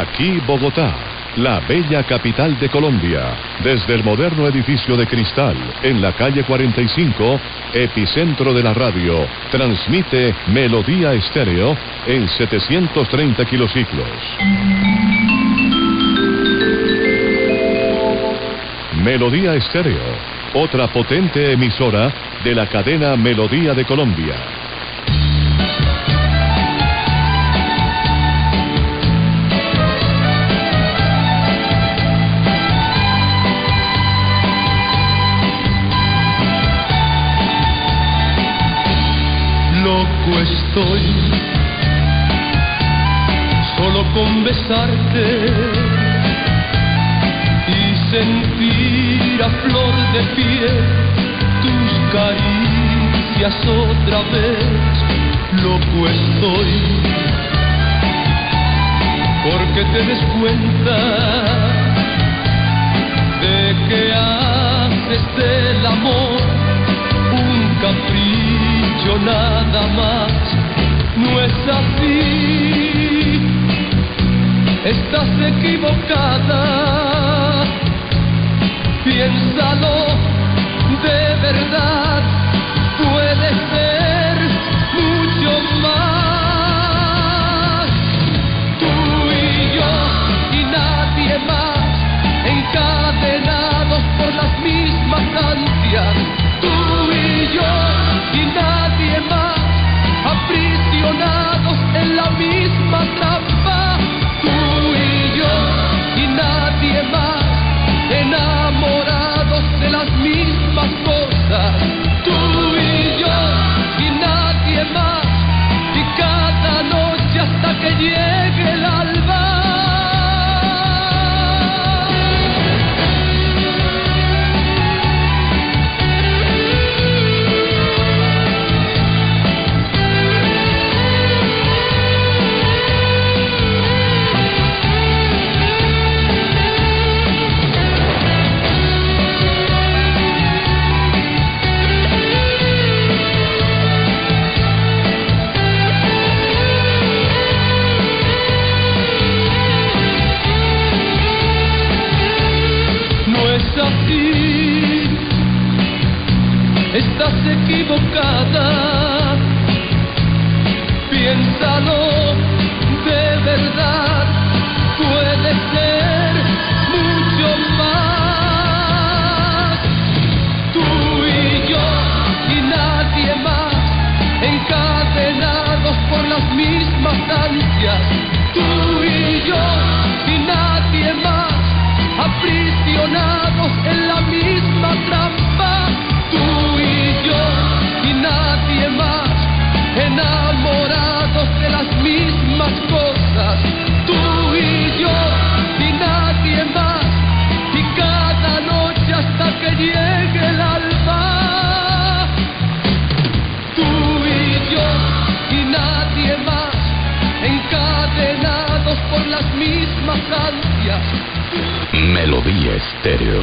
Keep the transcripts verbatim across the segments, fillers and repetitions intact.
Aquí Bogotá, la bella capital de Colombia. Desde el moderno edificio de cristal, en la calle cuarenta y cinco, epicentro de la radio, transmite Melodía Estéreo en setecientos treinta kilociclos. Melodía Estéreo, otra potente emisora de la cadena Melodía de Colombia. Loco estoy, solo con besarte y sentir a flor de piel tus caricias otra vez. Loco estoy, porque te des cuenta de que haces del amor un capricho nada más. No es así, estás equivocada. Piénsalo de verdad, puede ser mucho más. Tú y yo y nadie más, encadenados por las mismas ansias. Tú y yo y nadie más, aprisionados en la misma trampa. Tú y yo y nadie más, enamorados de las mismas cosas. Tú y yo y nadie más, y cada noche hasta que llegue el alba. Así, estás equivocada. Piénsalo de verdad, puede ser mucho más. Tú y yo y nadie más, encadenados por las mismas ansias. Tú y yo y nadie más, aprisionados en la misma trampa. Tú y yo y nadie más, enamorados de las mismas cosas. Tú y yo y nadie más, y cada noche hasta que llegue el alba. Tú y yo y nadie más, encadenados por las mismas ansias. Melodía Estéreo.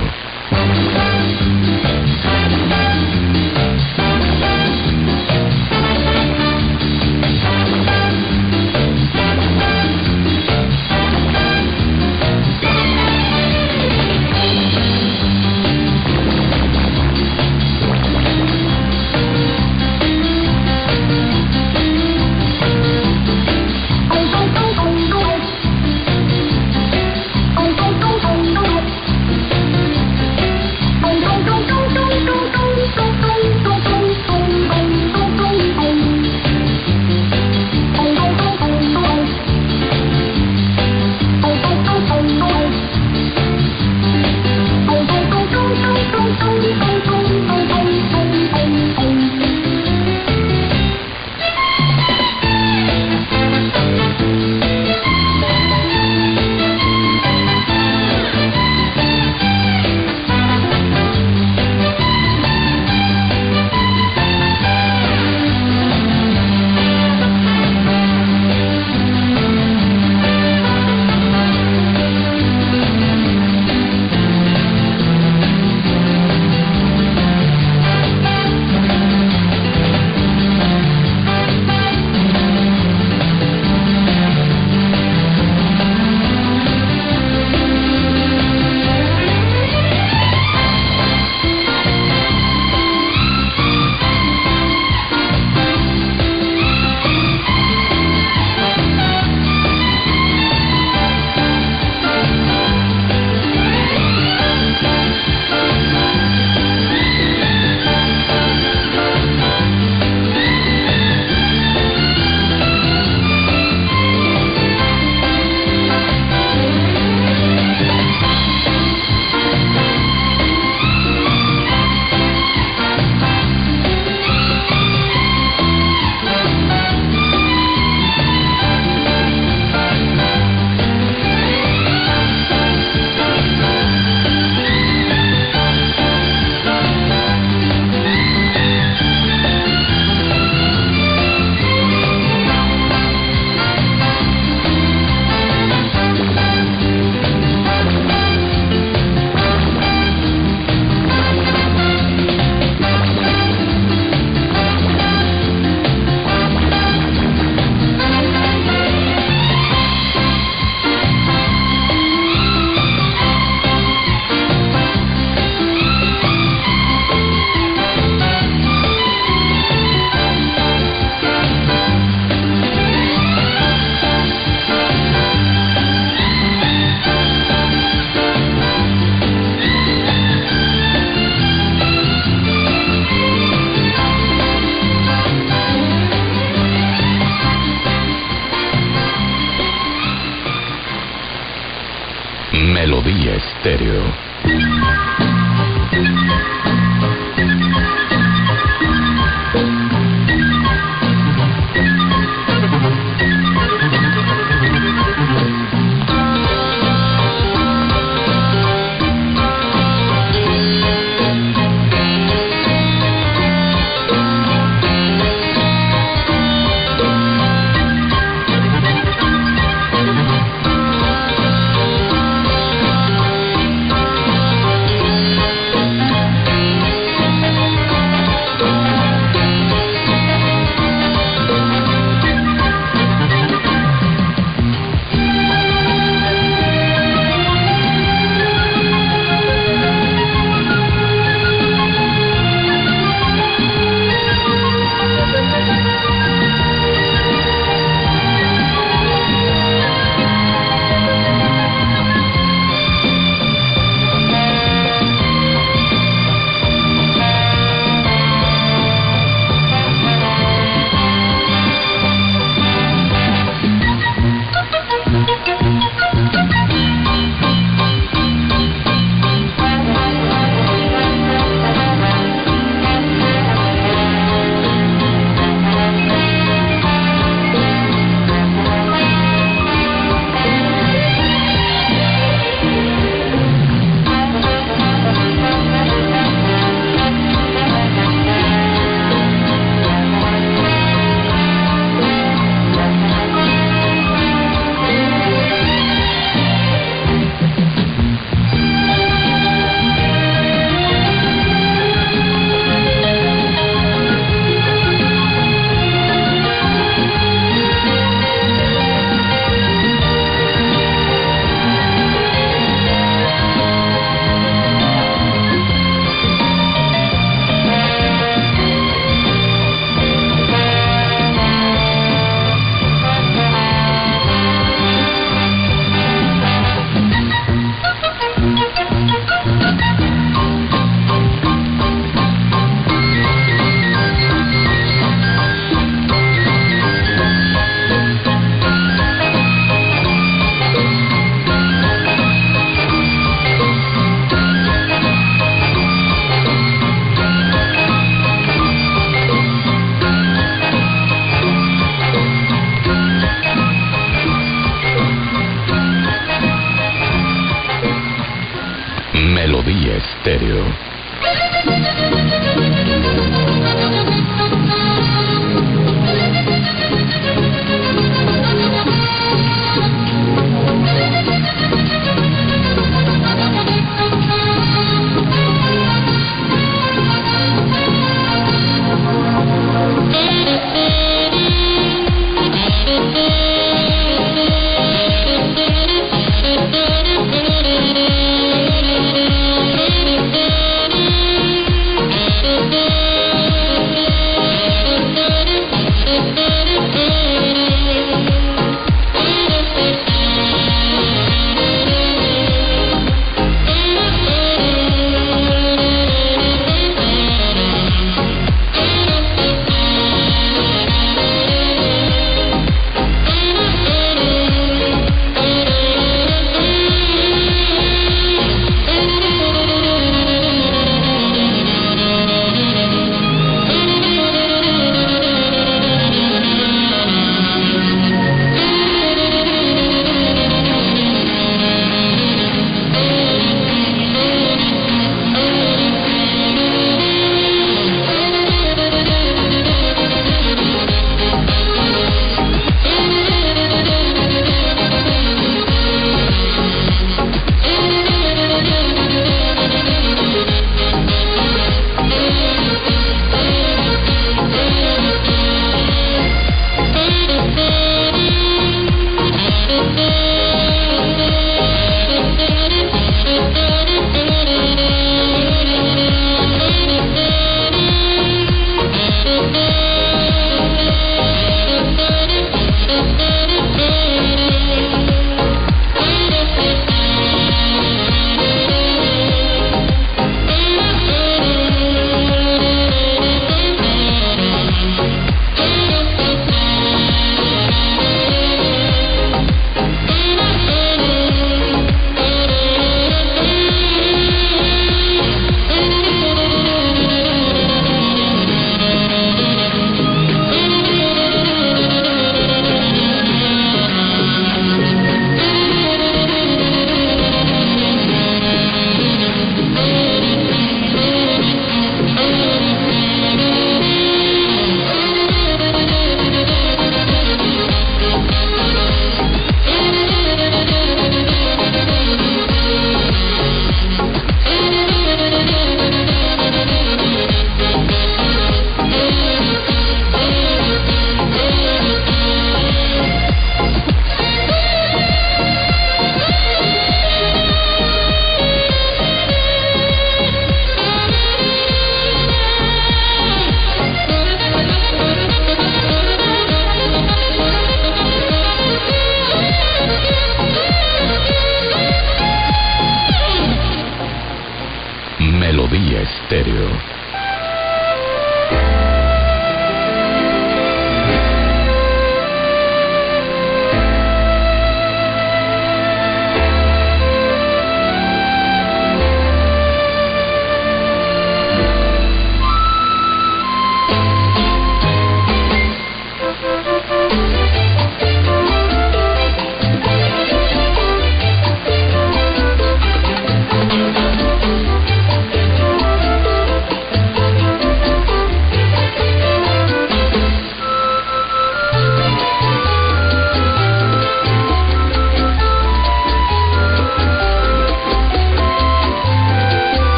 Melodía Estéreo.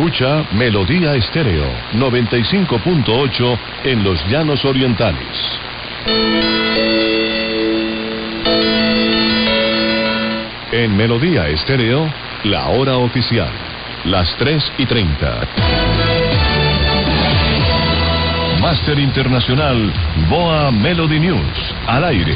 Escucha Melodía Estéreo noventa y cinco punto ocho en los Llanos Orientales. En Melodía Estéreo, la hora oficial, las tres y treinta. Máster Internacional Boa Melody News, al aire.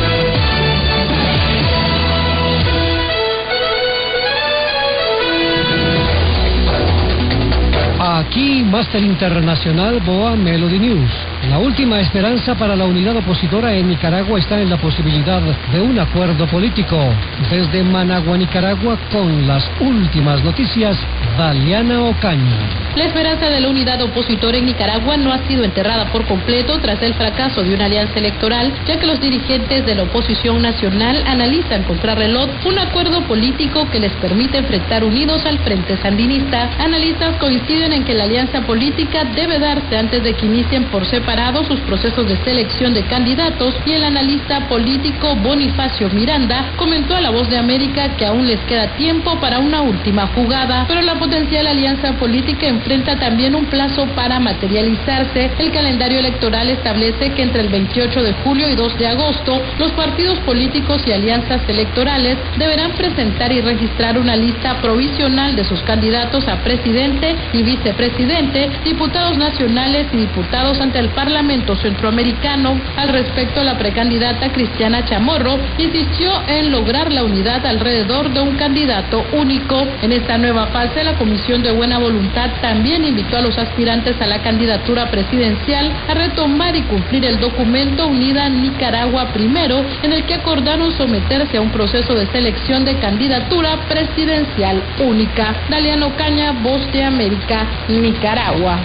Aquí, Máster Internacional Boa Melody News. La última esperanza para la unidad opositora en Nicaragua está en la posibilidad de un acuerdo político. Desde Managua, Nicaragua, con las últimas noticias, Daliana Ocaña. La esperanza de la unidad opositora en Nicaragua no ha sido enterrada por completo tras el fracaso de una alianza electoral, ya que los dirigentes de la oposición nacional analizan contrarreloj un acuerdo político que les permite enfrentar unidos al Frente Sandinista. Analistas coinciden en que la alianza política debe darse antes de que inicien por separado sus procesos de selección de candidatos, y el analista político Bonifacio Miranda comentó a La Voz de América que aún les queda tiempo para una última jugada, pero la potencial alianza política enfrenta también un plazo para materializarse. El calendario electoral establece que entre el veintiocho de julio y dos de agosto, los partidos políticos y alianzas electorales deberán presentar y registrar una lista provisional de sus candidatos a presidente y vicepresidente, diputados nacionales y diputados ante el Parlamento Centroamericano. Al respecto, la precandidata Cristiana Chamorro insistió en lograr la unidad alrededor de un candidato único. En esta nueva fase, la Comisión de Buena Voluntad también invitó a los aspirantes a la candidatura presidencial a retomar y cumplir el documento Unida Nicaragua Primero, en el que acordaron someterse a un proceso de selección de candidatura presidencial única. Daliana Ocaña, Voz de América, Nicaragua.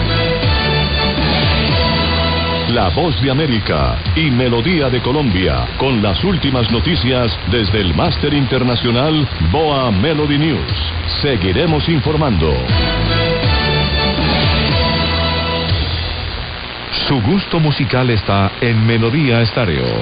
La Voz de América y Melodía de Colombia, con las últimas noticias desde el Máster Internacional Boa Melody News. Seguiremos informando. Su gusto musical está en Melodía Estéreo.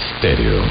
Estéreo.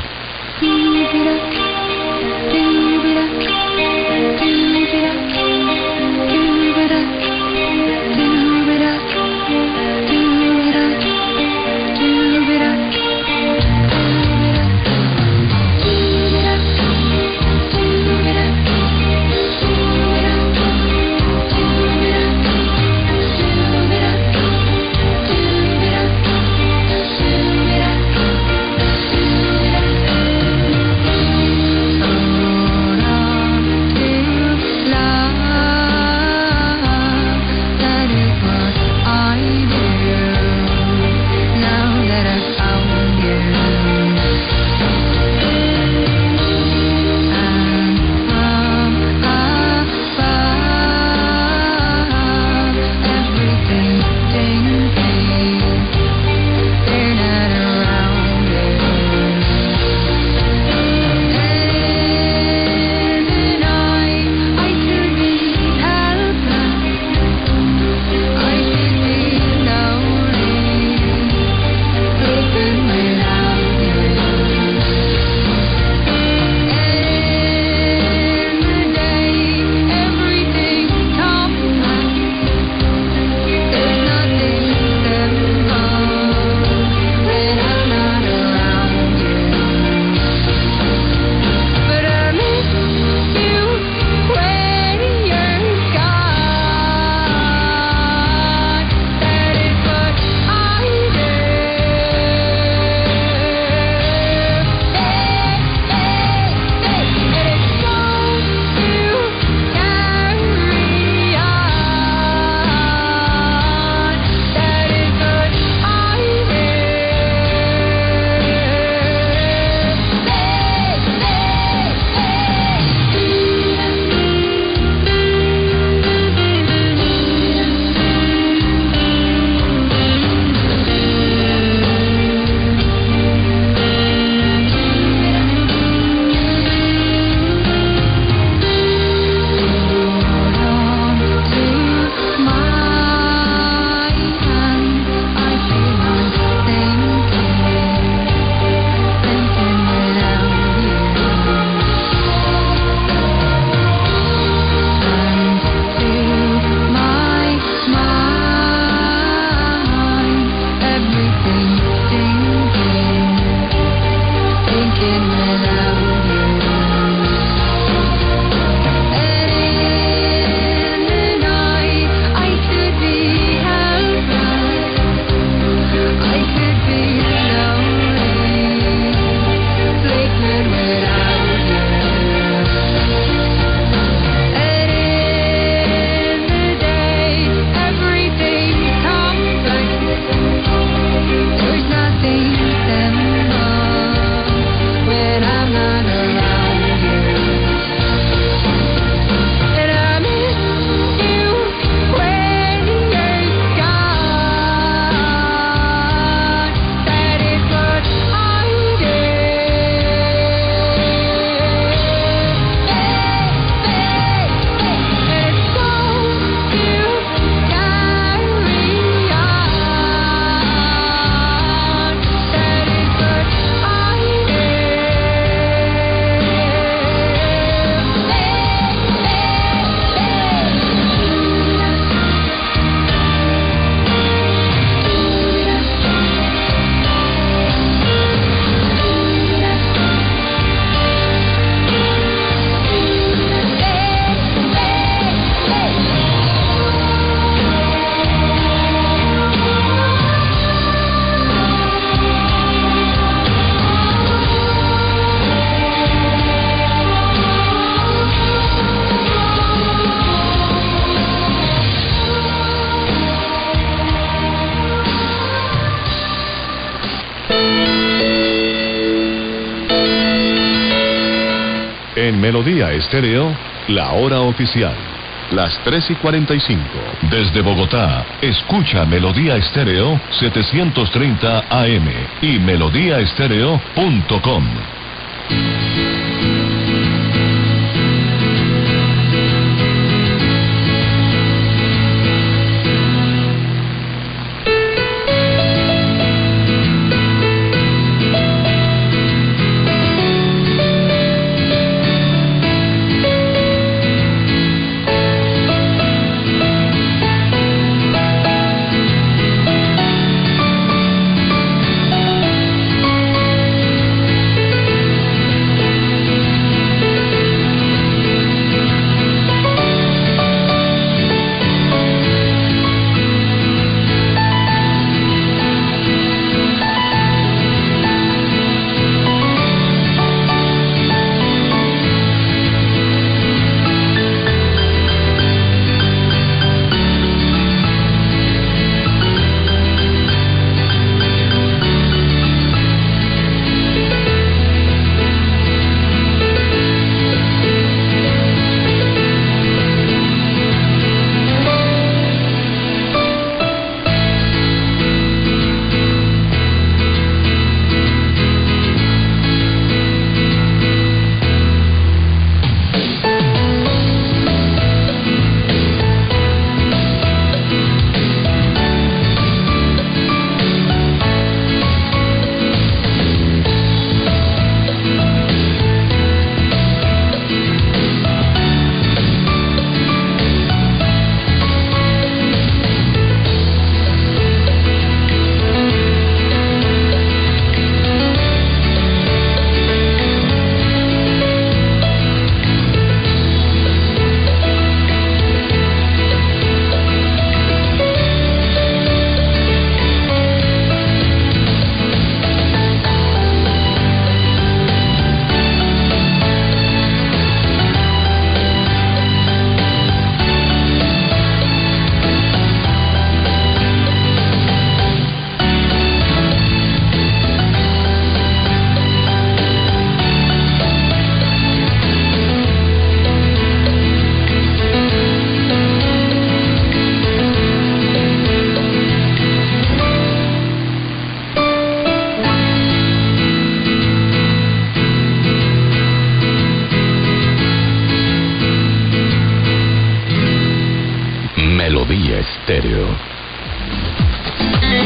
En Melodía Estéreo, la hora oficial. Las tres y cuarenta y cinco. Desde Bogotá, escucha Melodía Estéreo setecientos treinta A M y melodía estéreo punto com.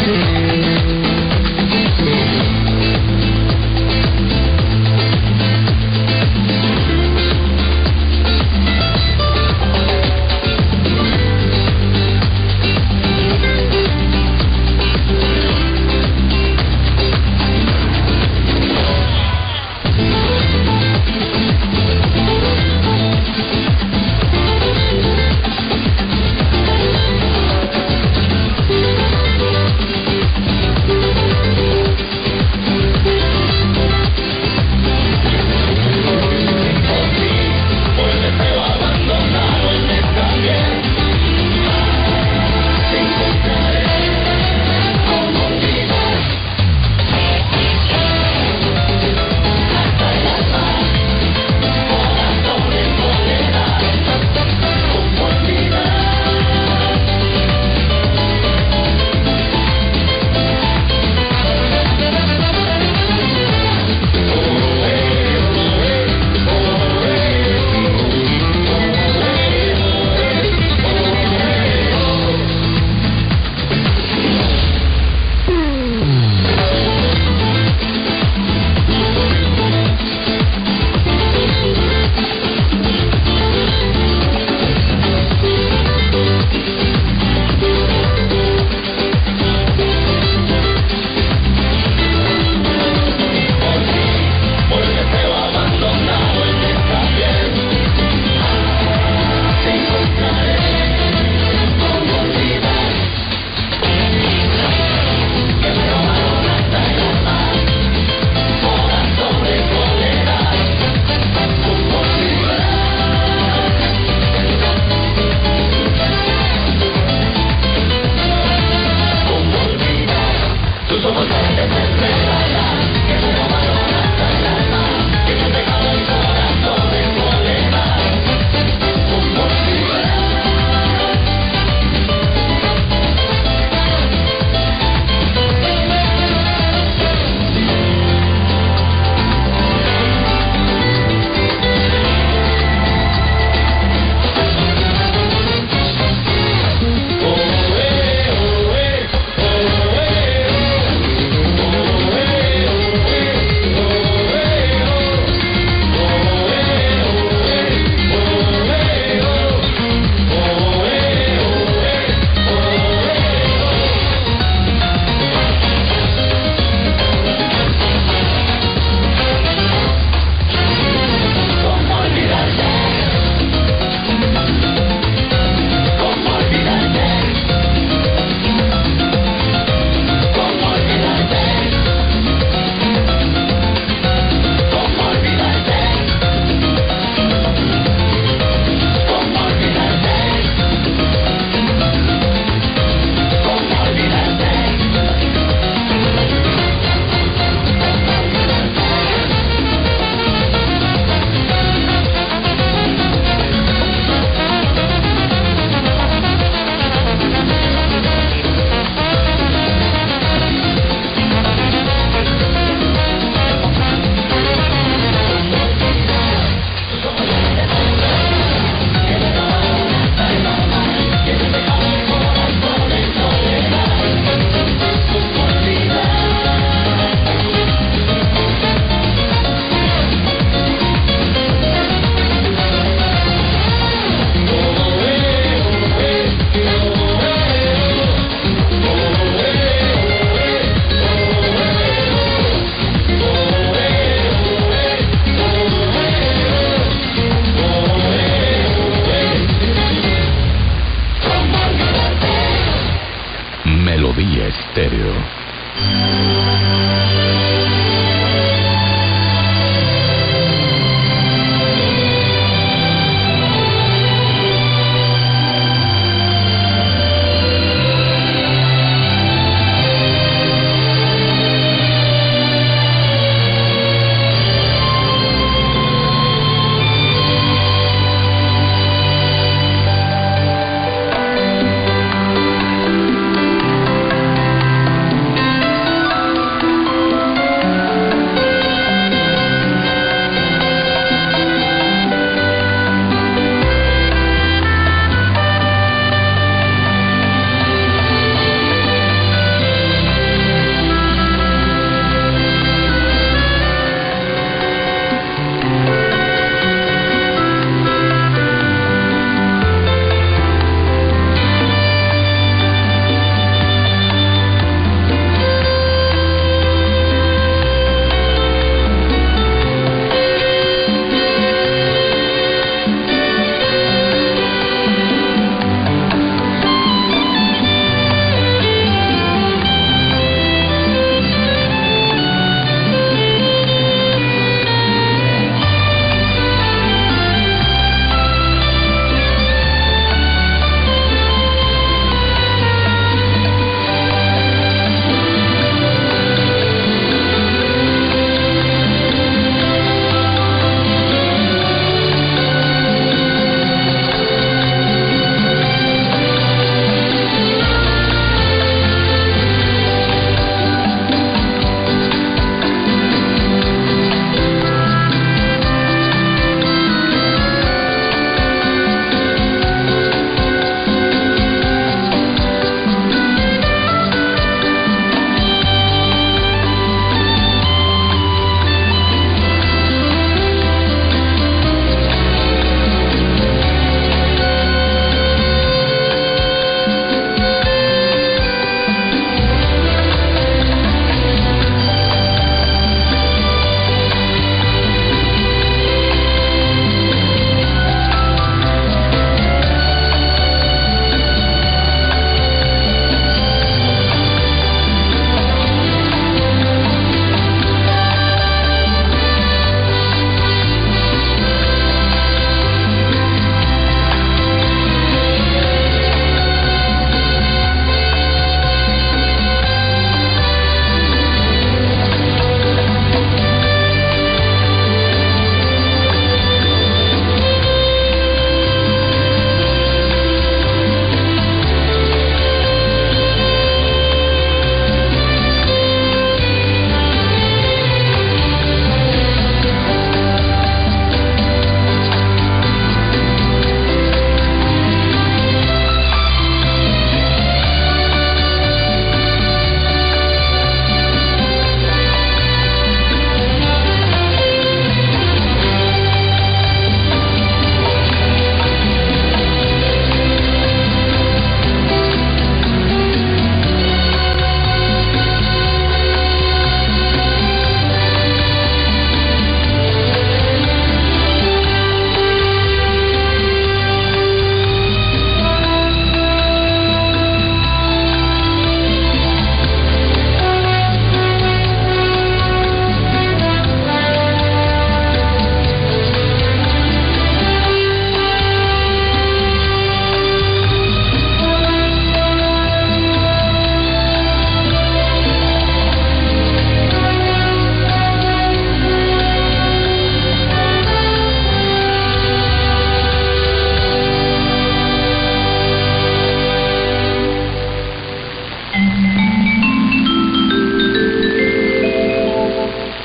Estéreo.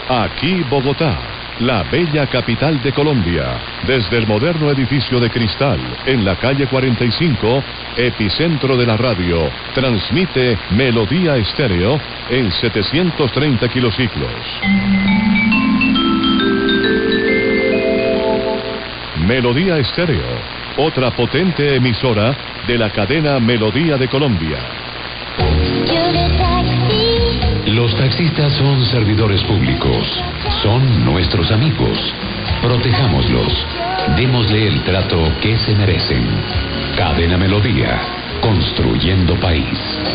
Aquí Bogotá, la bella capital de Colombia, desde el moderno edificio de cristal, en la calle cuarenta y cinco, epicentro de la radio, transmite Melodía Estéreo en setecientos treinta kilociclos. Melodía Estéreo, otra potente emisora de la cadena Melodía de Colombia. Los taxistas son servidores públicos, son nuestros amigos. Protejámoslos, démosle el trato que se merecen. Cadena Melodía, construyendo país.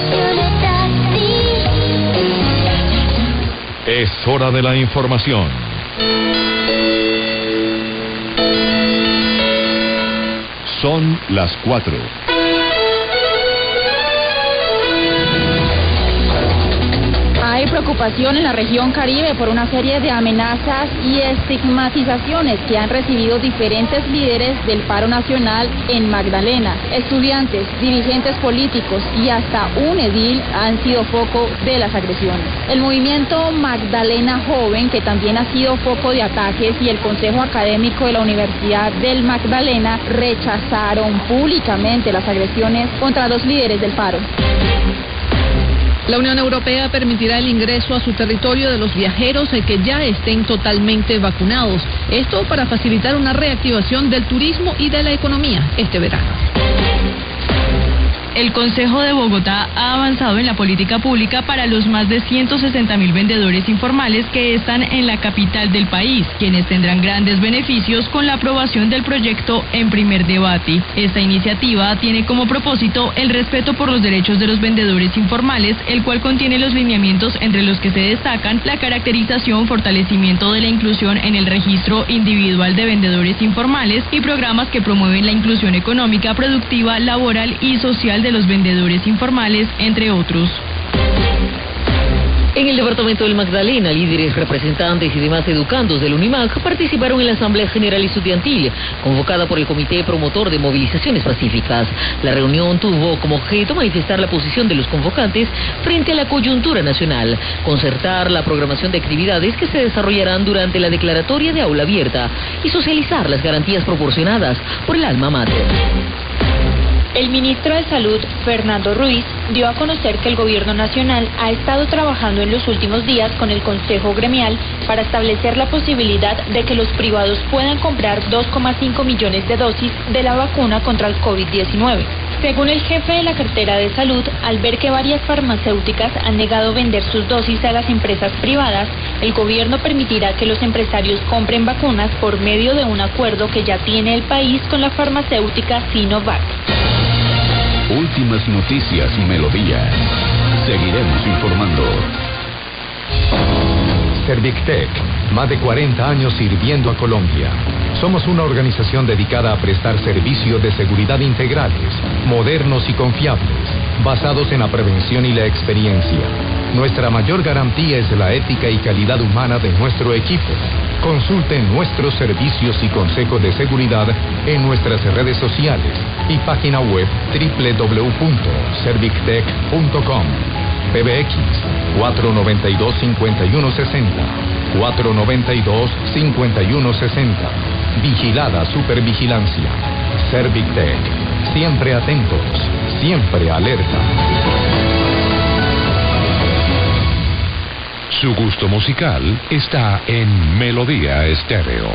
Es hora de la información. Son las cuatro. Hay preocupación en la región Caribe por una serie de amenazas y estigmatizaciones que han recibido diferentes líderes del paro nacional en Magdalena. Estudiantes, dirigentes políticos y hasta un edil han sido foco de las agresiones. El movimiento Magdalena Joven, que también ha sido foco de ataques, y el Consejo Académico de la Universidad del Magdalena rechazaron públicamente las agresiones contra los líderes del paro. La Unión Europea permitirá el ingreso a su territorio de los viajeros que ya estén totalmente vacunados. Esto para facilitar una reactivación del turismo y de la economía este verano. El Consejo de Bogotá ha avanzado en la política pública para los más de ciento sesenta mil vendedores informales que están en la capital del país, quienes tendrán grandes beneficios con la aprobación del proyecto en primer debate. Esta iniciativa tiene como propósito el respeto por los derechos de los vendedores informales, el cual contiene los lineamientos entre los que se destacan la caracterización, fortalecimiento de la inclusión en el registro individual de vendedores informales y programas que promueven la inclusión económica, productiva, laboral y social de los vendedores informales, entre otros. En el departamento del Magdalena, líderes, representantes y demás educandos del UNIMAC participaron en la Asamblea General Estudiantil, convocada por el Comité Promotor de Movilizaciones Pacíficas. La reunión tuvo como objeto manifestar la posición de los convocantes frente a la coyuntura nacional, concertar la programación de actividades que se desarrollarán durante la declaratoria de aula abierta y socializar las garantías proporcionadas por el alma mater. El ministro de Salud, Fernando Ruiz, dio a conocer que el gobierno nacional ha estado trabajando en los últimos días con el Consejo Gremial para establecer la posibilidad de que los privados puedan comprar dos coma cinco millones de dosis de la vacuna contra el COVID diecinueve. Según el jefe de la cartera de salud, al ver que varias farmacéuticas han negado vender sus dosis a las empresas privadas, el gobierno permitirá que los empresarios compren vacunas por medio de un acuerdo que ya tiene el país con la farmacéutica Sinovac. Últimas noticias, Melodía. Seguiremos informando. Servictec, más de cuarenta años sirviendo a Colombia. Somos una organización dedicada a prestar servicios de seguridad integrales, modernos y confiables, basados en la prevención y la experiencia. Nuestra mayor garantía es la ética y calidad humana de nuestro equipo. Consulten nuestros servicios y consejos de seguridad en nuestras redes sociales y página web doble u doble u doble u punto servictec punto com. P B X cuatro noventa y dos, cincuenta y uno sesenta, cuatro noventa y dos, cincuenta y uno sesenta. Vigilada Supervigilancia. Servictec. Siempre atentos, siempre alerta. Su gusto musical está en Melodía Estéreo.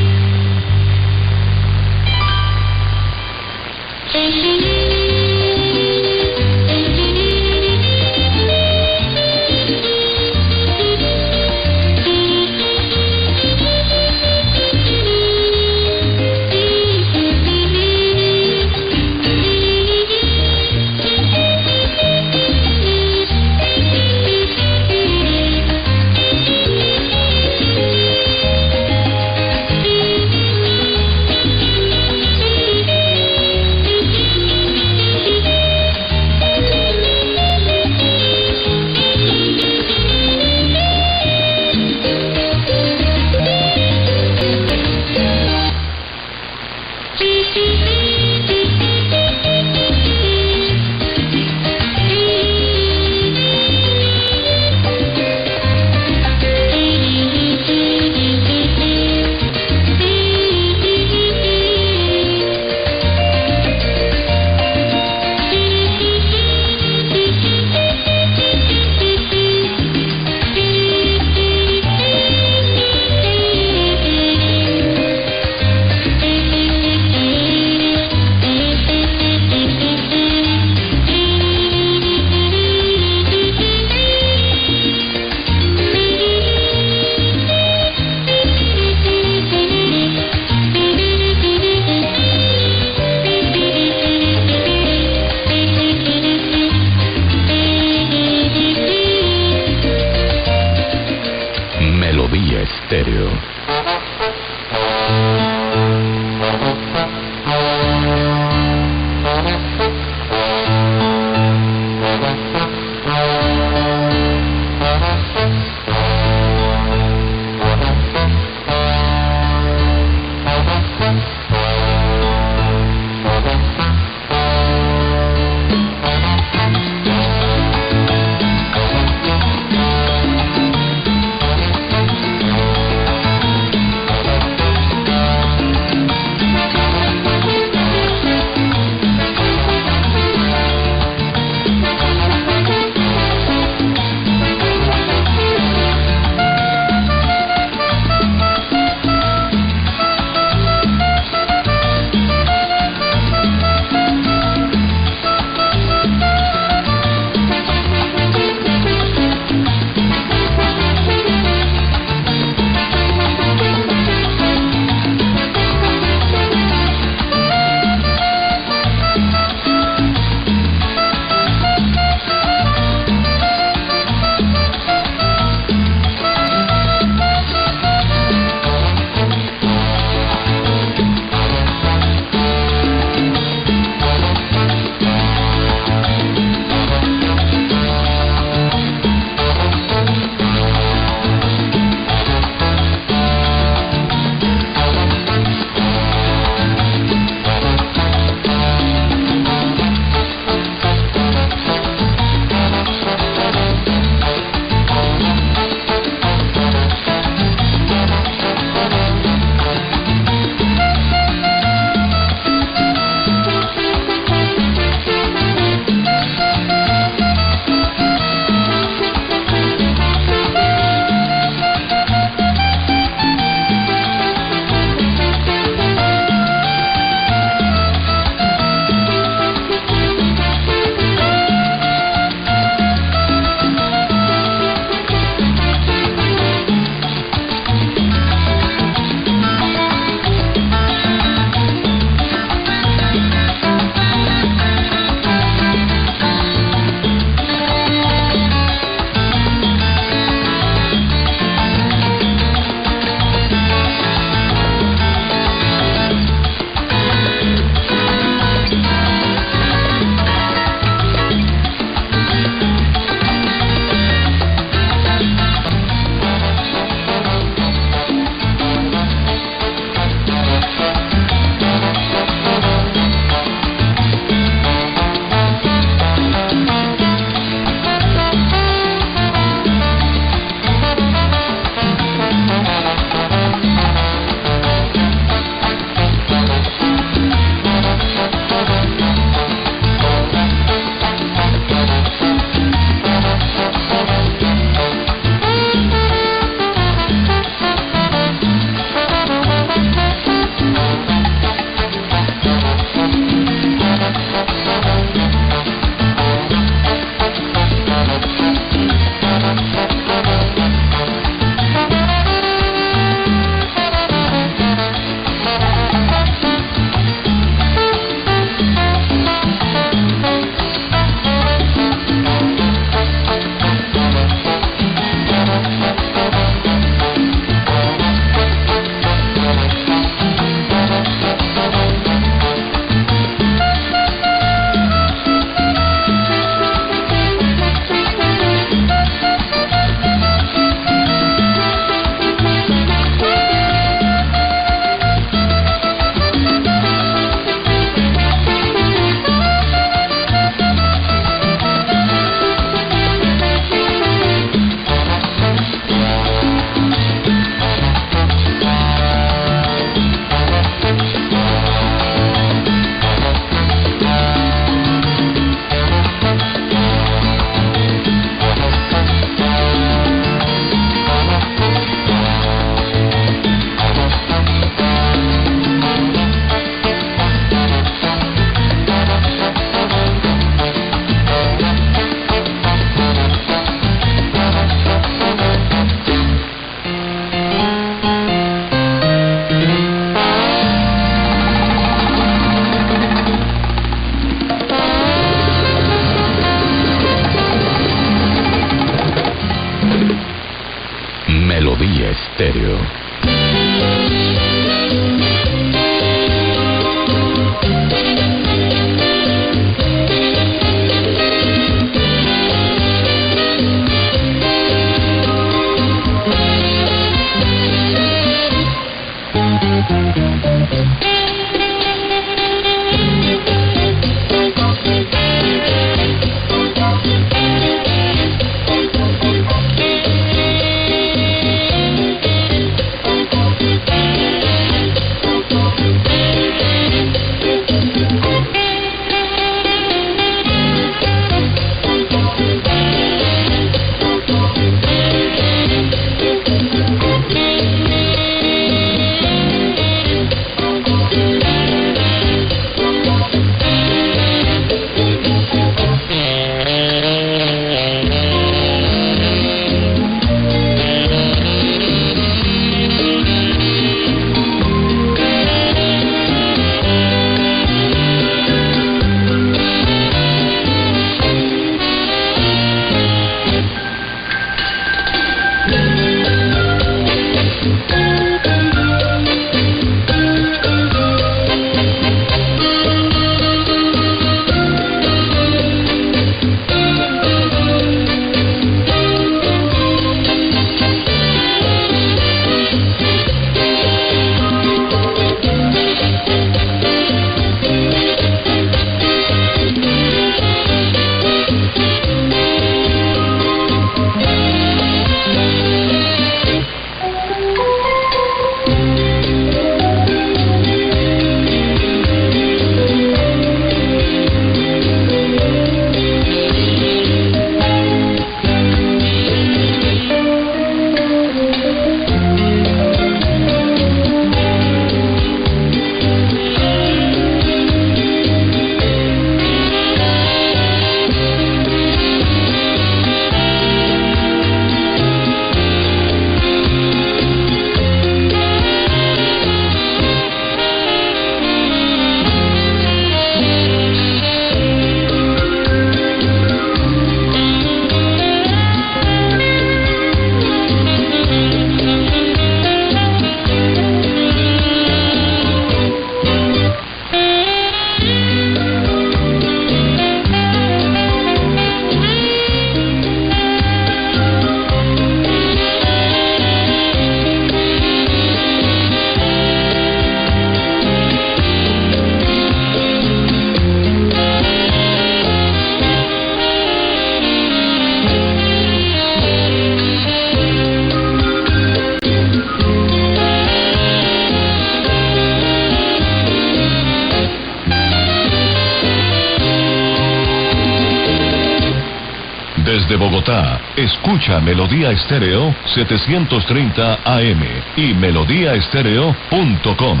Desde Bogotá, escucha Melodía Estéreo setecientos treinta A M y melodía estéreo punto com.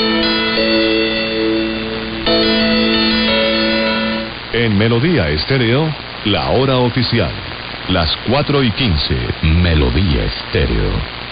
En Melodía Estéreo, la hora oficial, las cuatro y quince. Melodía Estéreo.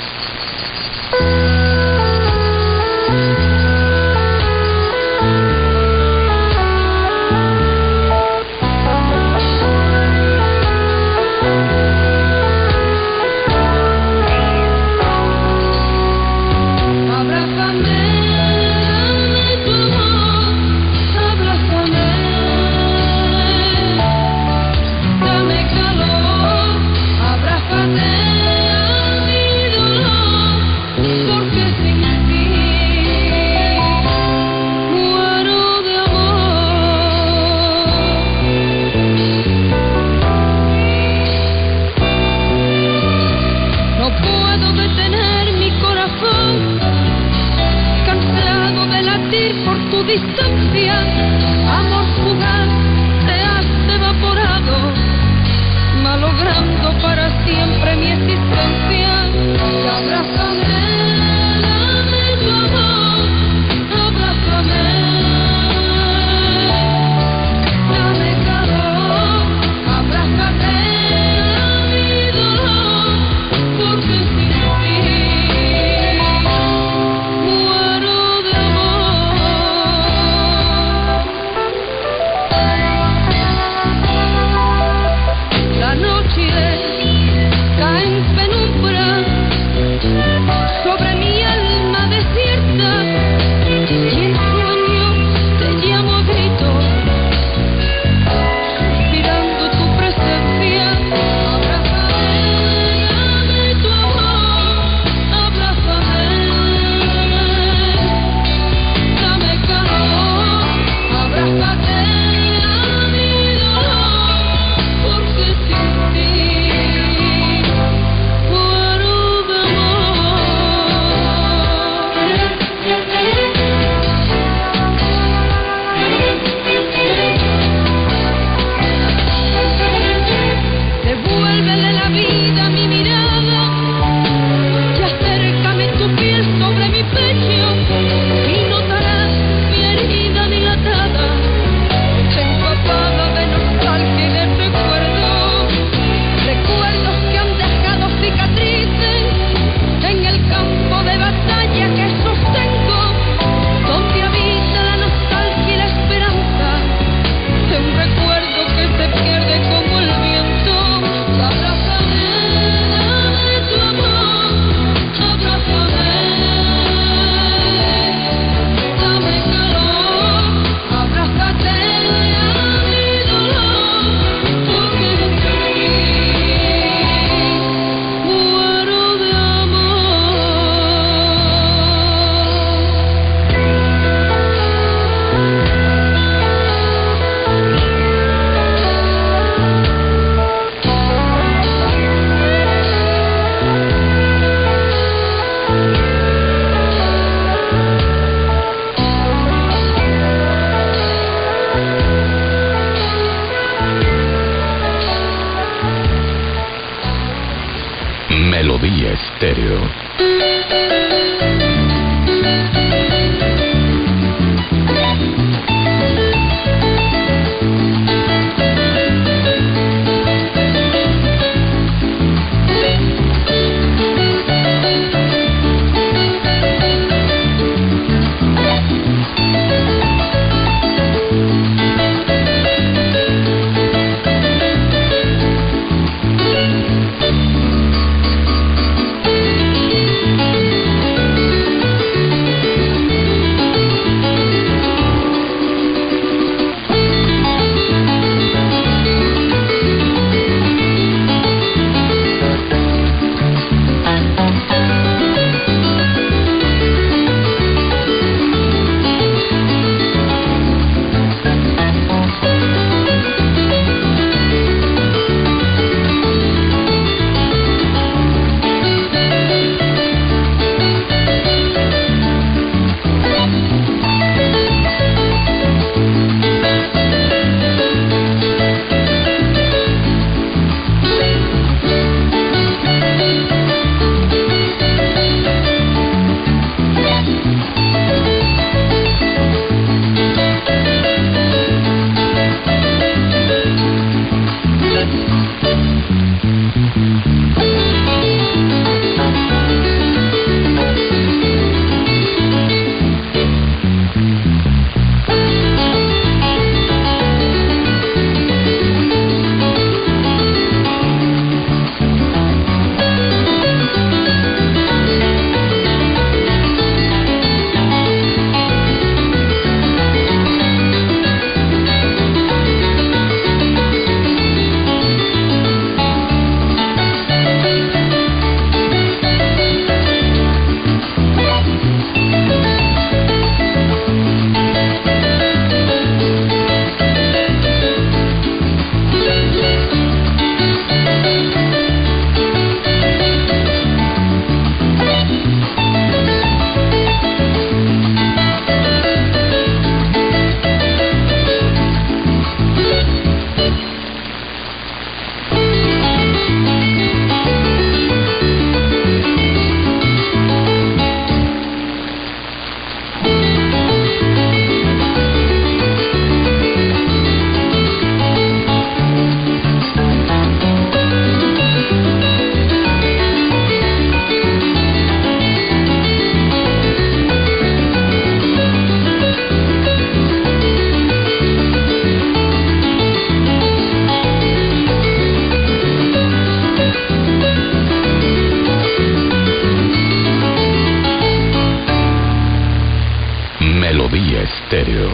Melodía Estéreo.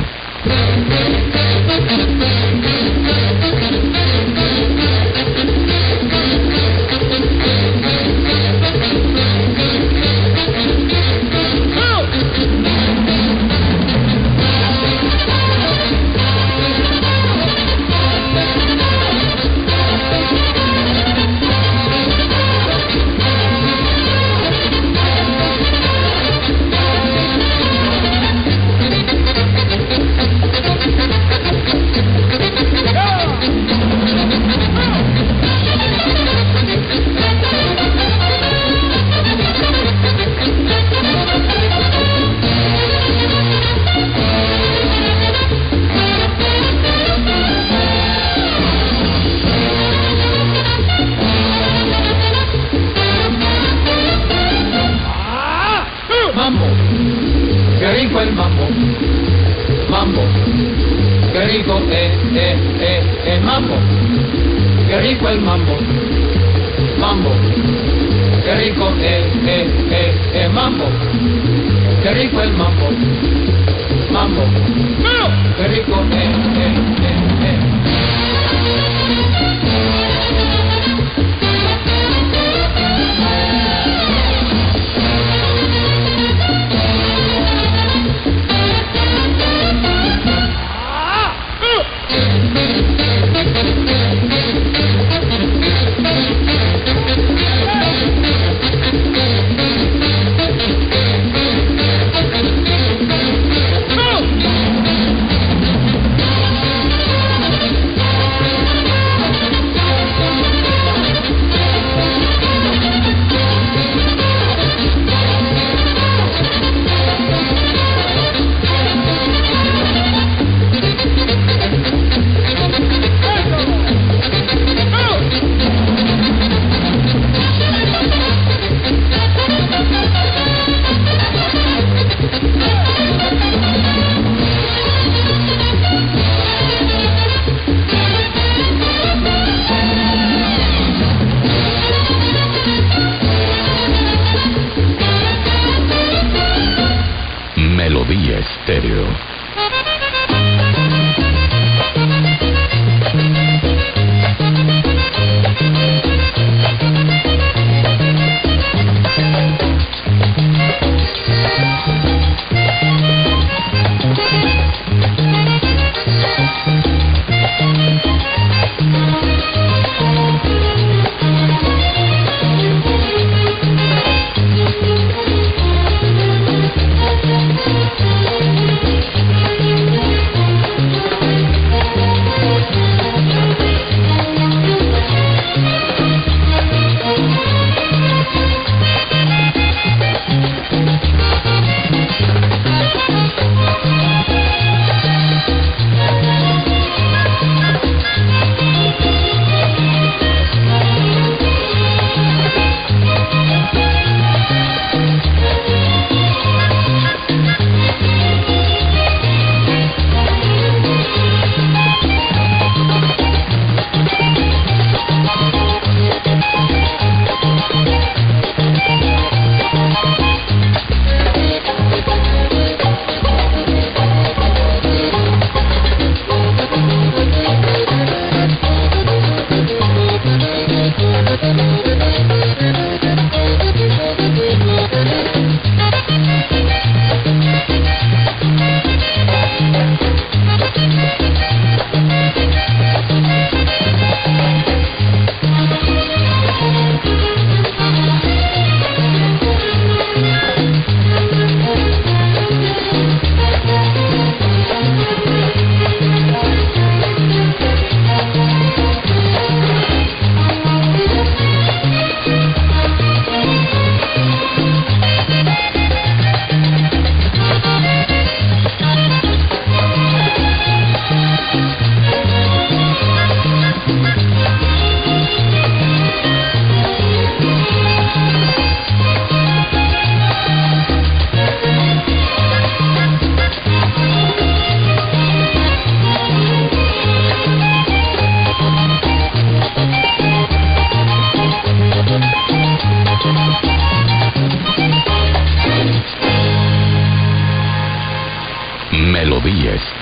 Mambo, qué rico el mambo, mambo, qué rico, eh, eh, eh, eh, mambo, qué rico el mambo, mambo, qué rico, eh, eh, eh, eh, mambo, qué rico el mambo, mambo, qué rico, eh, eh, eh, eh.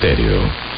Estéreo.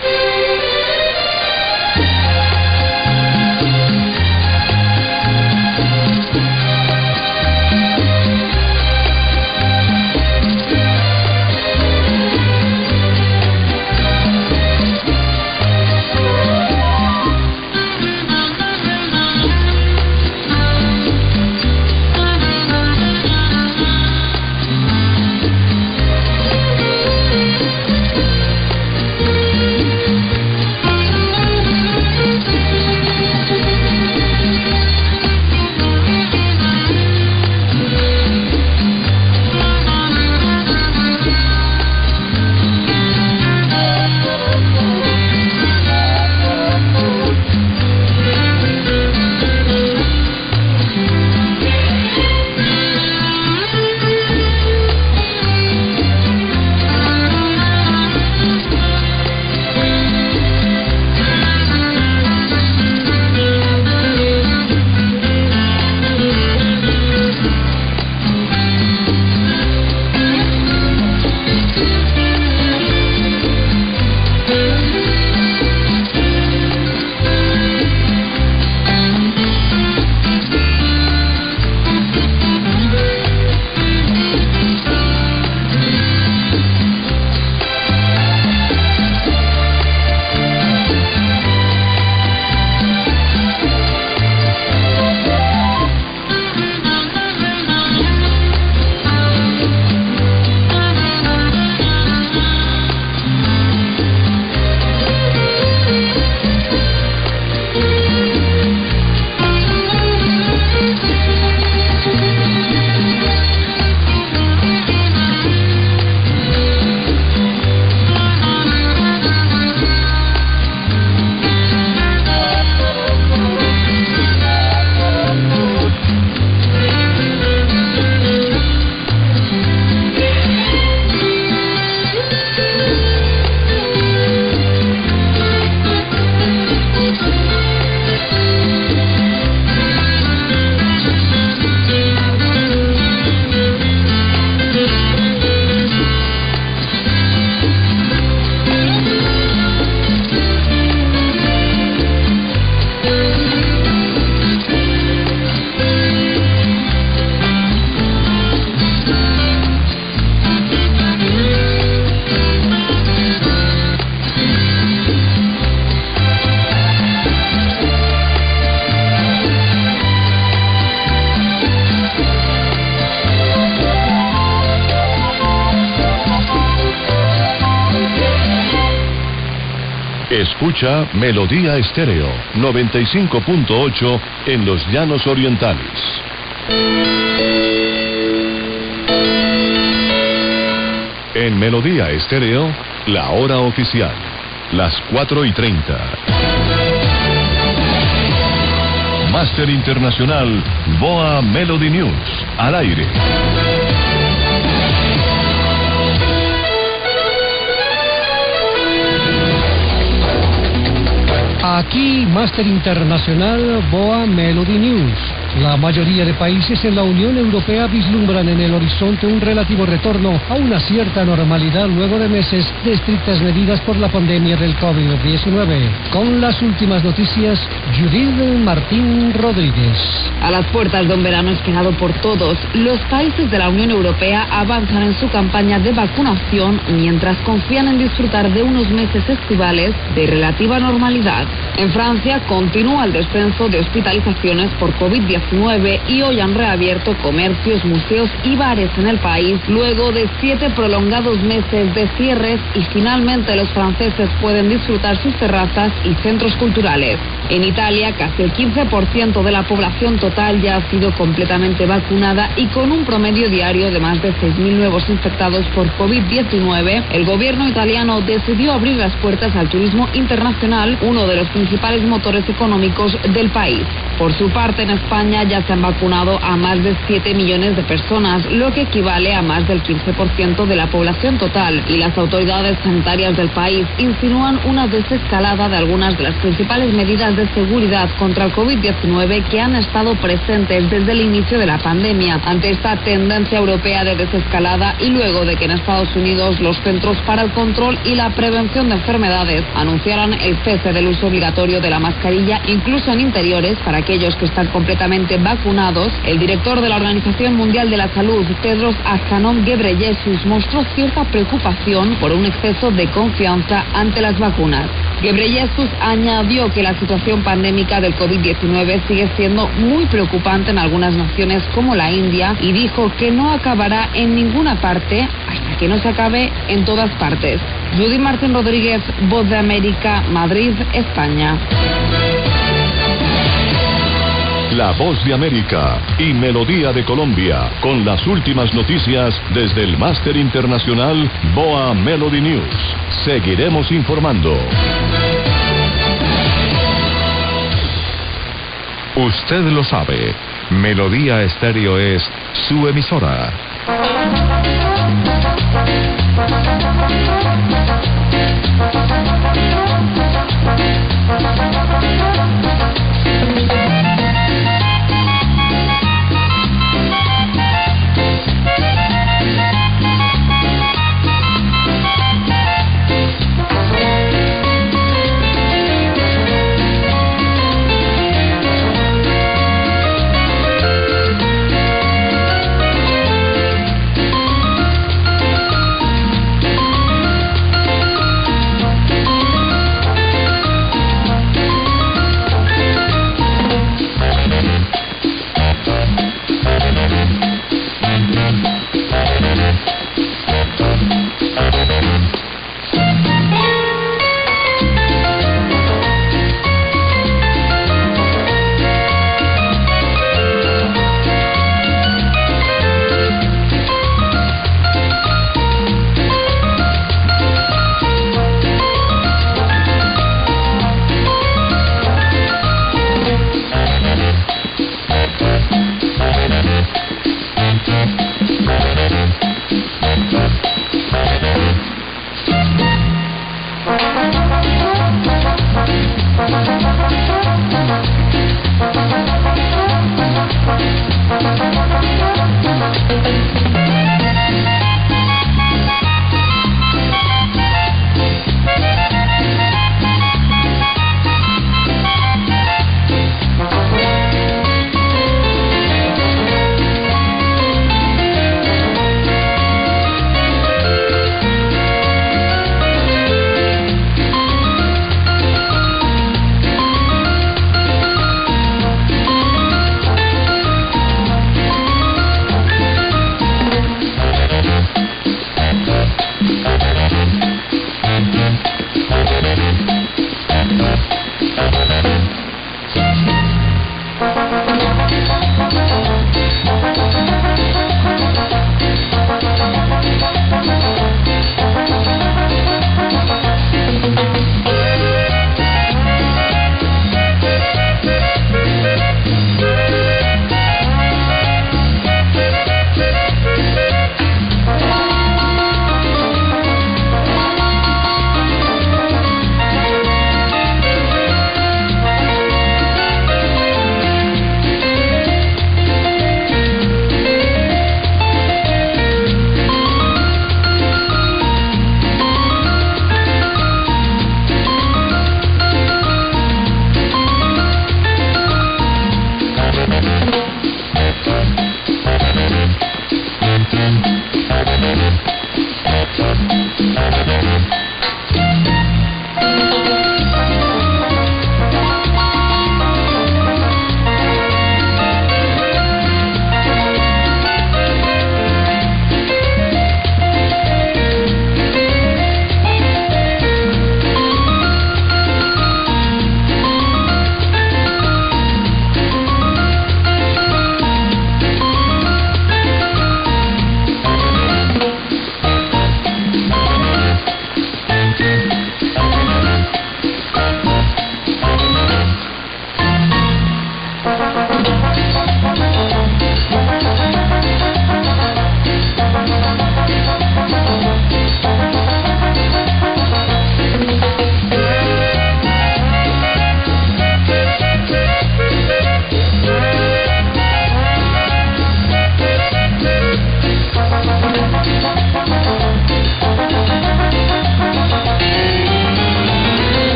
Escucha Melodía Estéreo noventa y cinco punto ocho en los Llanos Orientales. En Melodía Estéreo, la hora oficial, las cuatro y treinta. Máster Internacional Boa Melody News, al aire. Aquí, Máster Internacional Boa Melody News. La mayoría de países en la Unión Europea vislumbran en el horizonte un relativo retorno a una cierta normalidad luego de meses de estrictas medidas por la pandemia del COVID diecinueve. Con las últimas noticias, Judith Martín Rodríguez. A las puertas de un verano esperado por todos, los países de la Unión Europea avanzan en su campaña de vacunación mientras confían en disfrutar de unos meses estivales de relativa normalidad. En Francia continúa el descenso de hospitalizaciones por COVID diecinueve y hoy han reabierto comercios, museos y bares en el país luego de siete prolongados meses de cierres y finalmente los franceses pueden disfrutar sus terrazas y centros culturales. En Italia, casi el quince por ciento de la población total ya ha sido completamente vacunada y con un promedio diario de más de seis mil nuevos infectados por COVID diecinueve, el gobierno italiano decidió abrir las puertas al turismo internacional, uno de los principales motores económicos del país. Por su parte, en España ya se han vacunado a más de siete millones de personas, lo que equivale a más del quince por ciento de la población total, y las autoridades sanitarias del país insinúan una desescalada de algunas de las principales medidas de seguridad contra el COVID diecinueve que han estado presentes desde el inicio de la pandemia. Ante esta tendencia europea de desescalada y luego de que en Estados Unidos los Centros para el Control y la Prevención de Enfermedades anunciaran el cese del uso obligatorio de la mascarilla incluso en interiores para aquellos que están completamente vacunados, el director de la Organización Mundial de la Salud, Tedros Adhanom Ghebreyesus, mostró cierta preocupación por un exceso de confianza ante las vacunas. Ghebreyesus añadió que la situación pandémica del COVID diecinueve sigue siendo muy preocupante en algunas naciones como la India y dijo que no acabará en ninguna parte hasta que no se acabe en todas partes. Judy Martín Rodríguez, Voz de América, Madrid, España. La Voz de América y Melodía de Colombia, con las últimas noticias desde el Máster Internacional B O A Melody News. Seguiremos informando. Usted lo sabe, Melodía Estéreo es su emisora.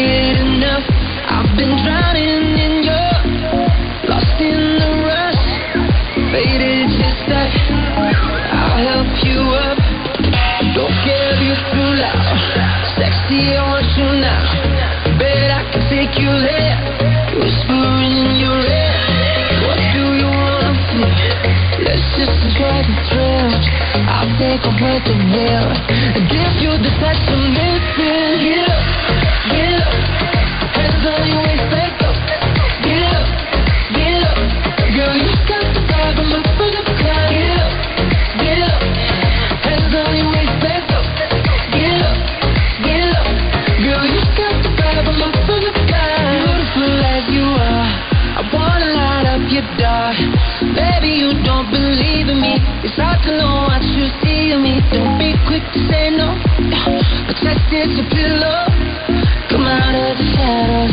had enough. I've been drowning in your, lost in the rush, faded just that. I'll help you up. Don't care if you're too loud. Sexy, I want you now. Bet I can take you there. Whispering in your ear. What do you wanna feel? Let's just enjoy the thrill. I'll take a breath in here and give you the touch of missing. Get up, get up. Hands on your waist, let's go. Get up, get up. Girl, you got the vibe of my fucking car. Get up, get up. Hands on your waist, let's go. Get up, get up. Girl, you got the vibe of my fucking car. Beautiful as you are, I wanna light up your dark. Baby, you don't believe in me. It's hard to know what you see in me. Don't be quick to say no, but chest is your pillow. Come out of the shadows.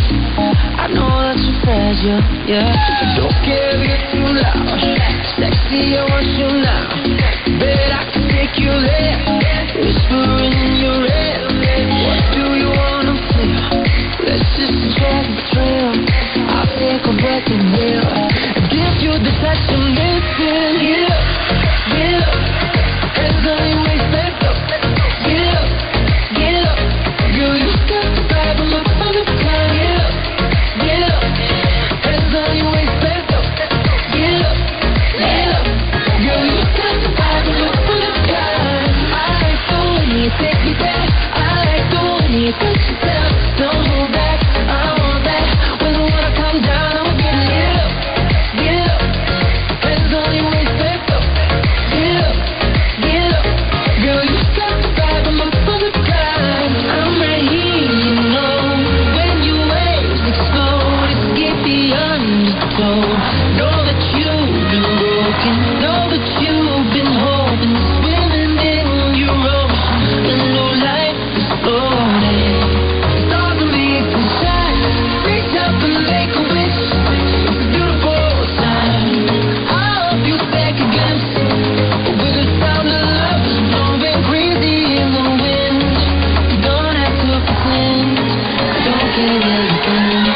I know that you're fragile, yeah. Don't care if you're too loud. Sexy, I want you now. Bet I can take you there. Whispering in your ear. What do you wanna feel? Let's just enjoy the thrill. I'll take a breath in here and give you the touch of missing. Get up, get up. Hands on your waist, let's go. Get up, get up. Girl, you got the vibe of my fucking car. Get up, get up. Hands on your waist, let's go. Get up, get up. Girl, you got the vibe of my fucking car. I like the way you take me there. I like the way you touch yourself. Don't hold back, I want that. When I wanna come down, I'ma get it. Get up, get up. Hands on your waist, let's go. Get up, get up. Girl, you got the vibe of my fucking car. I'm right here, you know. When your waves explode, escape the undertow. Know that you've been broken. Know that you've been hoping, swimming in your ocean. And no life is floating. Stars are made to shine. Reach up and make a wish. It's a beautiful sign. I hope you take a glimpse. With the sound of love blowing crazy in the wind. You don't have to pretend. Don't care where you've been.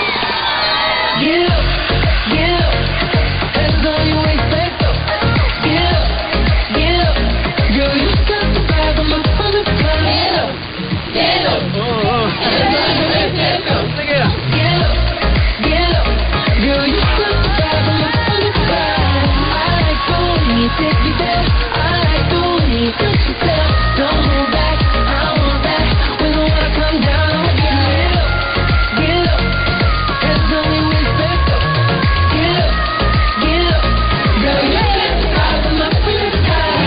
Get up, get up. Hands on your waist, let's go. Get up, get up. Girl, you got the vibe of my fucking car. Get up, get up. Hands on your waist, let's go. Get up, get up. Girl, you got the vibe of my fucking car. I like the way you take me there. I like the way you touch yourself. Don't hold back, I want that. When I wanna come down, I'ma get it. Get up, get up. Hands on your waist, let's go. Get up, get up. Girl, you got the vibe of my fucking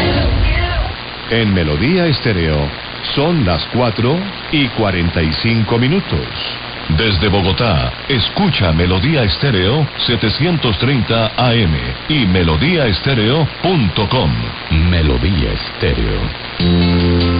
car. En Melodía Estéreo son las cuatro y cuarenta y cinco minutos. Desde Bogotá, escucha Melodía Estéreo setecientos treinta A M y melodía estéreo punto com. Melodía Estéreo.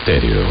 Estéreo.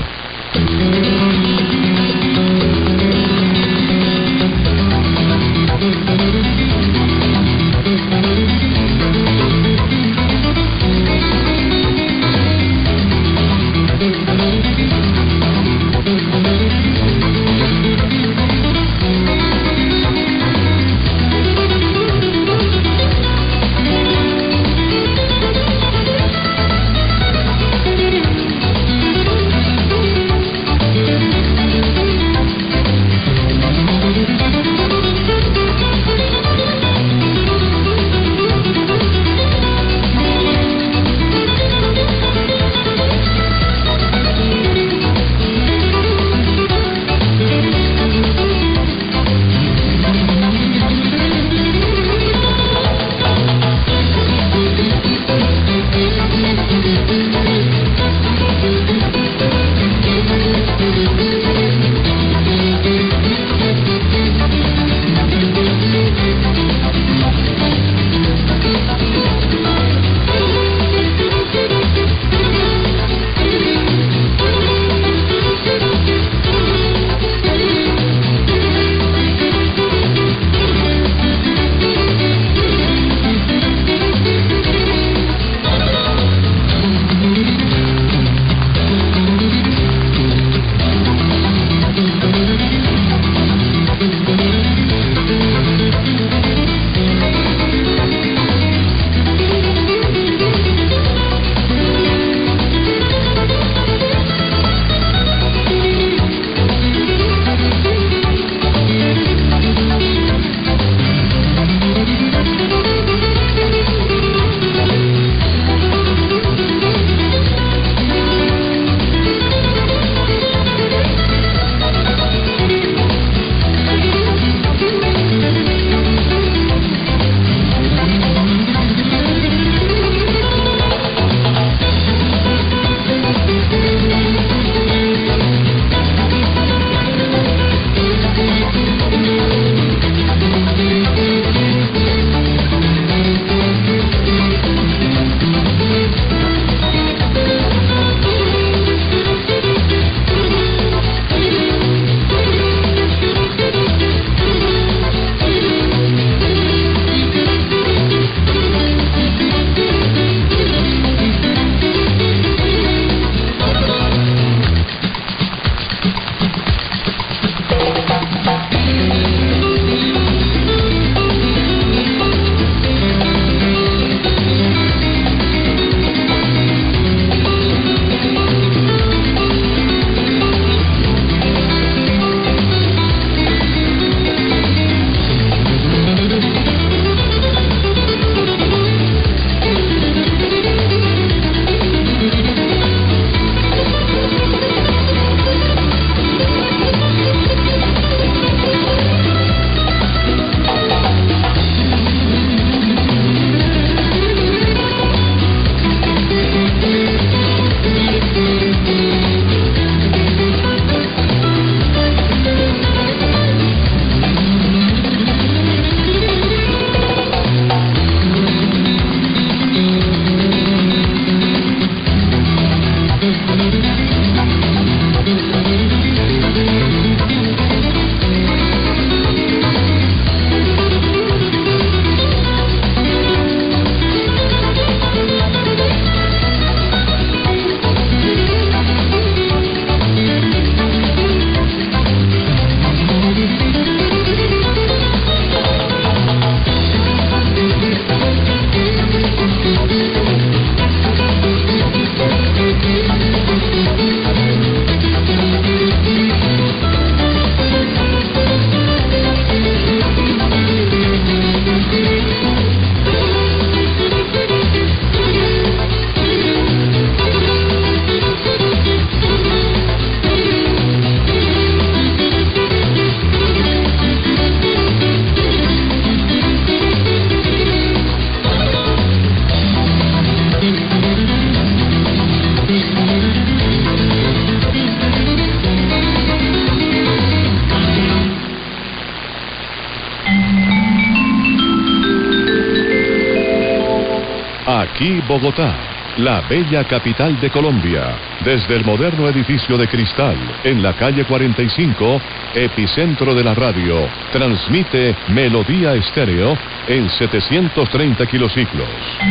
Aquí Bogotá, la bella capital de Colombia, desde el moderno edificio de cristal, en la calle cuarenta y cinco, epicentro de la radio, transmite Melodía Estéreo en setecientos treinta kilociclos.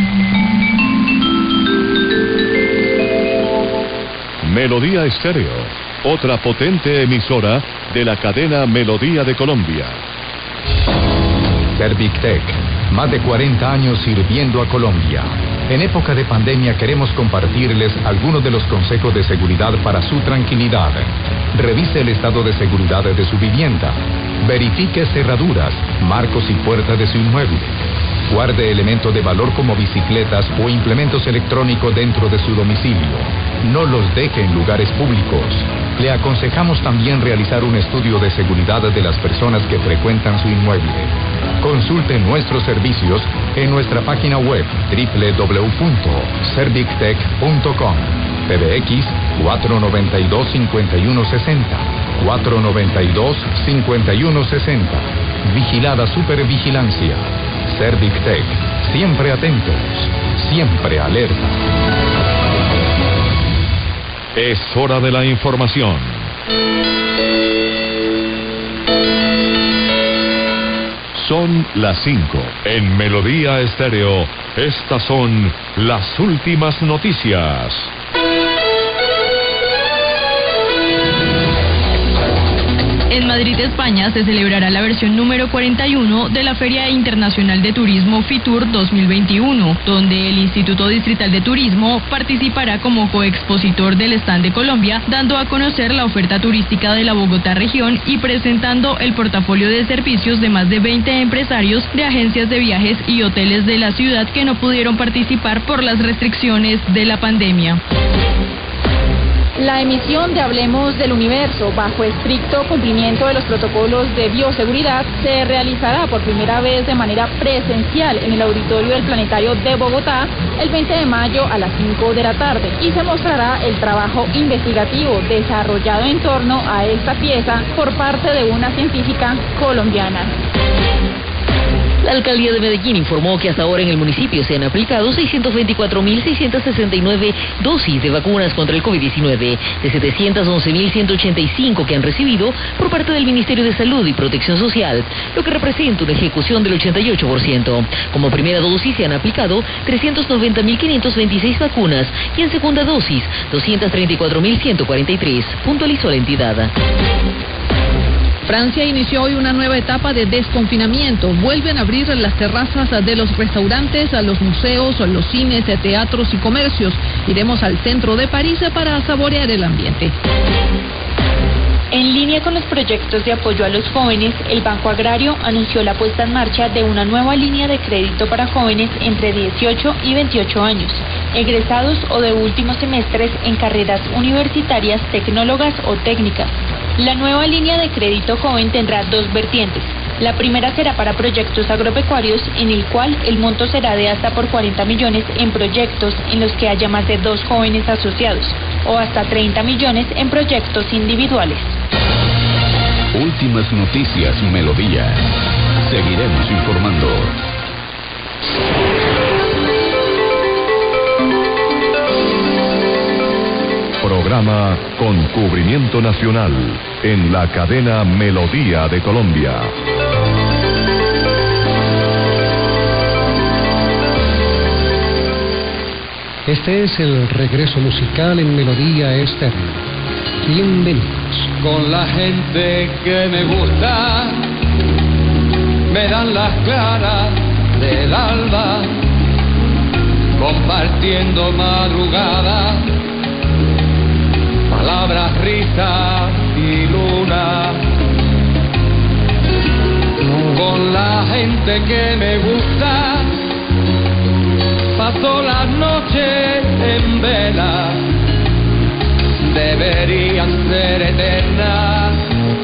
Melodía Estéreo, otra potente emisora de la cadena Melodía de Colombia. Servictech, más de cuarenta años sirviendo a Colombia. En época de pandemia queremos compartirles algunos de los consejos de seguridad para su tranquilidad. Revise el estado de seguridad de su vivienda. Verifique cerraduras, marcos y puertas de su inmueble. Guarde elementos de valor como bicicletas o implementos electrónicos dentro de su domicilio. No los deje en lugares públicos. Le aconsejamos también realizar un estudio de seguridad de las personas que frecuentan su inmueble. Consulte nuestros servicios en nuestra página web doble u doble u doble u punto servictech punto com. P B X cuatro noventa y dos, cincuenta y uno sesenta. cuatro noventa y dos, cincuenta y uno sesenta. Vigilada Supervigilancia. Servictech. Siempre atentos. Siempre alerta. Es hora de la información. Son las cinco. En Melodía Estéreo, estas son las últimas noticias. En Madrid, España, se celebrará la versión número cuarenta y uno de la Feria Internacional de Turismo FITUR dos mil veintiuno, donde el Instituto Distrital de Turismo participará como coexpositor del stand de Colombia, dando a conocer la oferta turística de la Bogotá región y presentando el portafolio de servicios de más de veinte empresarios de agencias de viajes y hoteles de la ciudad que no pudieron participar por las restricciones de la pandemia. La emisión de Hablemos del Universo, bajo estricto cumplimiento de los protocolos de bioseguridad, se realizará por primera vez de manera presencial en el auditorio del Planetario de Bogotá el veinte de mayo a las cinco de la tarde y se mostrará el trabajo investigativo desarrollado en torno a esta pieza por parte de una científica colombiana. La alcaldía de Medellín informó que hasta ahora en el municipio se han aplicado seiscientos veinticuatro mil seiscientos sesenta y nueve dosis de vacunas contra el COVID diecinueve, de setecientos once mil ciento ochenta y cinco que han recibido por parte del Ministerio de Salud y Protección Social, lo que representa una ejecución del ochenta y ocho por ciento. Como primera dosis se han aplicado trescientos noventa mil quinientos veintiséis vacunas y en segunda dosis doscientos treinta y cuatro mil ciento cuarenta y tres, puntualizó la entidad. Francia inició hoy una nueva etapa de desconfinamiento. Vuelven a abrir las terrazas de los restaurantes, a los museos, a los cines, teatros y comercios. Iremos al centro de París para saborear el ambiente. En línea con los proyectos de apoyo a los jóvenes, el Banco Agrario anunció la puesta en marcha de una nueva línea de crédito para jóvenes entre dieciocho y veintiocho años, egresados o de últimos semestres en carreras universitarias, tecnólogas o técnicas. La nueva línea de crédito joven tendrá dos vertientes. La primera será para proyectos agropecuarios, en el cual el monto será de hasta por cuarenta millones en proyectos en los que haya más de dos jóvenes asociados, o hasta treinta millones en proyectos individuales. Últimas noticias, Melodía. Seguiremos informando. Programa con cubrimiento nacional en la cadena Melodía de Colombia. Este es el regreso musical en Melodía Estéreo. Bienvenidos. Con la gente que me gusta, me dan las claras del alba, compartiendo madrugada, palabras, risas y luna. Con la gente que me gusta, paso las noches en vela, deberían ser eternas,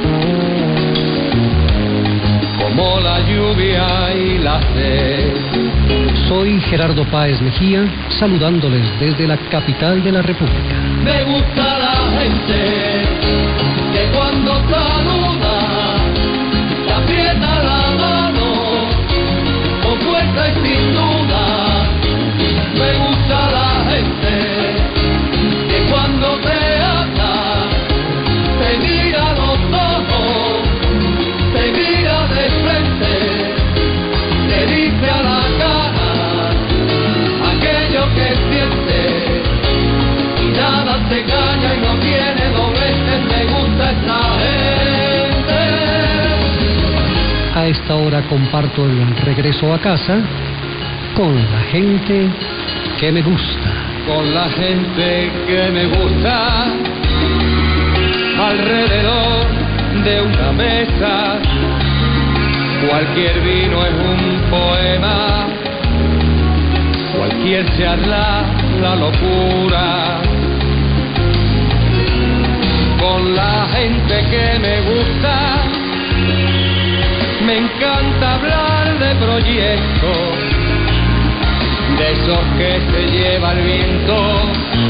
como la lluvia y la sed. Soy Gerardo Páez Mejía, saludándoles desde la capital de la República. Me gusta la gente que cuando saluda te aprieta la mano con fuerza y sin duda. Me gusta la gente a esta hora comparto el regreso a casa con la gente que me gusta. Con la gente que me gusta, alrededor de una mesa, cualquier vino es un poema, cualquier charla la locura. Con la gente que me gusta, me encanta hablar de proyectos, de esos que se lleva el viento,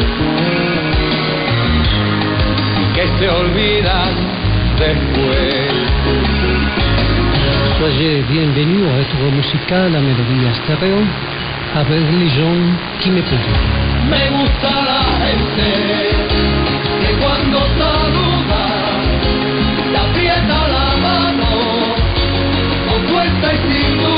que se olvidan después. Soyez bienvenue au retour musical à Mélodie Estéreo avec les gens qui m'écoutent. Me gusta la gente que cuando saluda te aprieta la mano con fuerza y sin duda.